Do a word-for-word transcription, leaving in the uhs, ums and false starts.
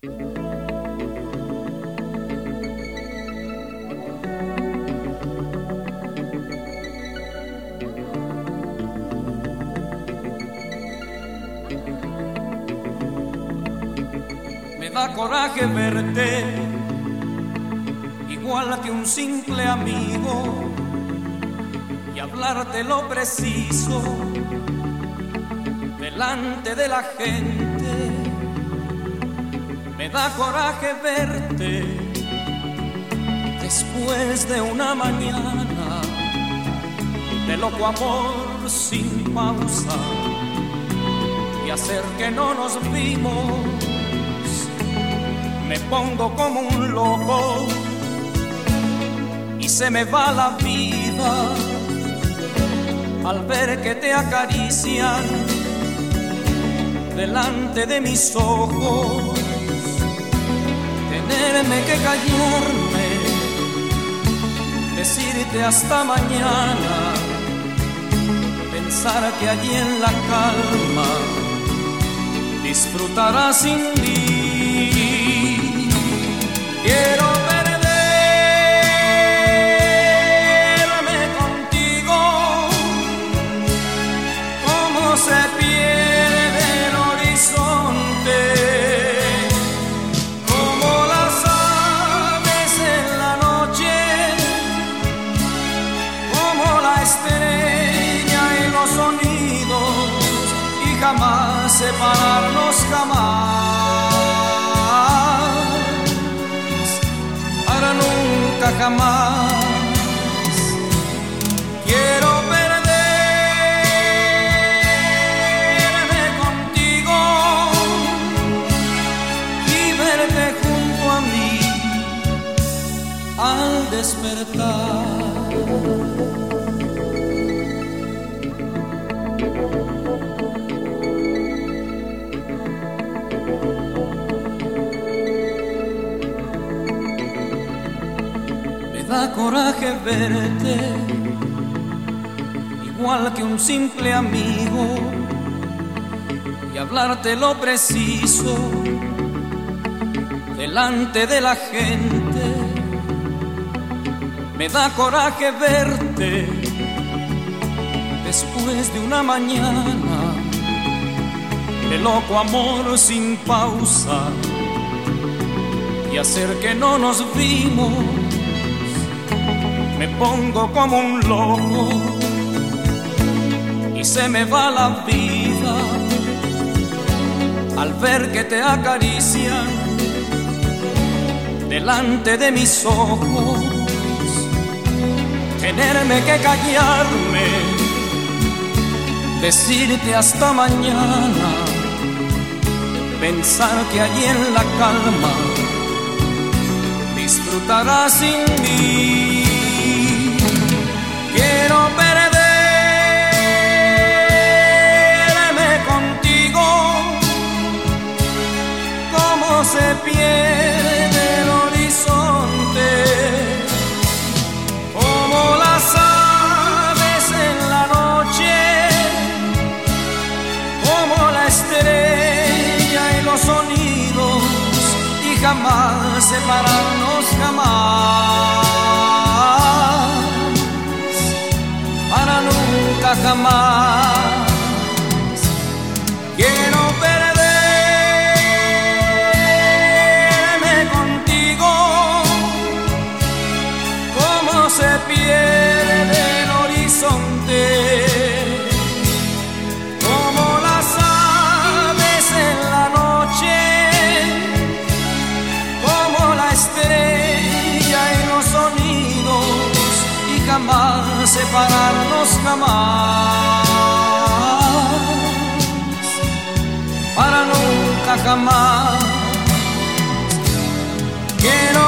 Me da coraje verte igual que un simple amigo y hablarte lo preciso delante de la gente. Me da coraje verte después de una mañana de loco amor sin pausa y hacer que no nos vimos. Me pongo como un loco y se me va la vida al ver que te acarician delante de mis ojos. Tenerme que callarme, decirte hasta mañana, pensar que allí en la calma disfrutarás sin mí. Quiero perderme contigo, como se pierde el horizonte, como las aves en la noche, como la estrella y los sonidos, y jamás separarnos, jamás. Nunca jamás quiero perderme contigo y verte junto a mí al despertar. Da coraje verte igual que un simple amigo y hablarte lo preciso delante de la gente. Me da coraje verte después de una mañana de loco amor sin pausa y hacer que no nos vimos. Me pongo como un loco y se me va la vida al ver que te acarician delante de mis ojos. Tenerme que callarme, decirte hasta mañana, pensar que allí en la calma disfrutarás sin mí. Quiero perderme contigo, como se pierde el horizonte, como las aves en la noche, como la estrella y los sonidos, y jamás separarnos, jamás. Para nunca jamás quiero perderme contigo, como se pierde el horizonte, como las aves en la noche, como la estrella y los sonidos, y jamás separarnos, jamás, para nunca jamás. Quiero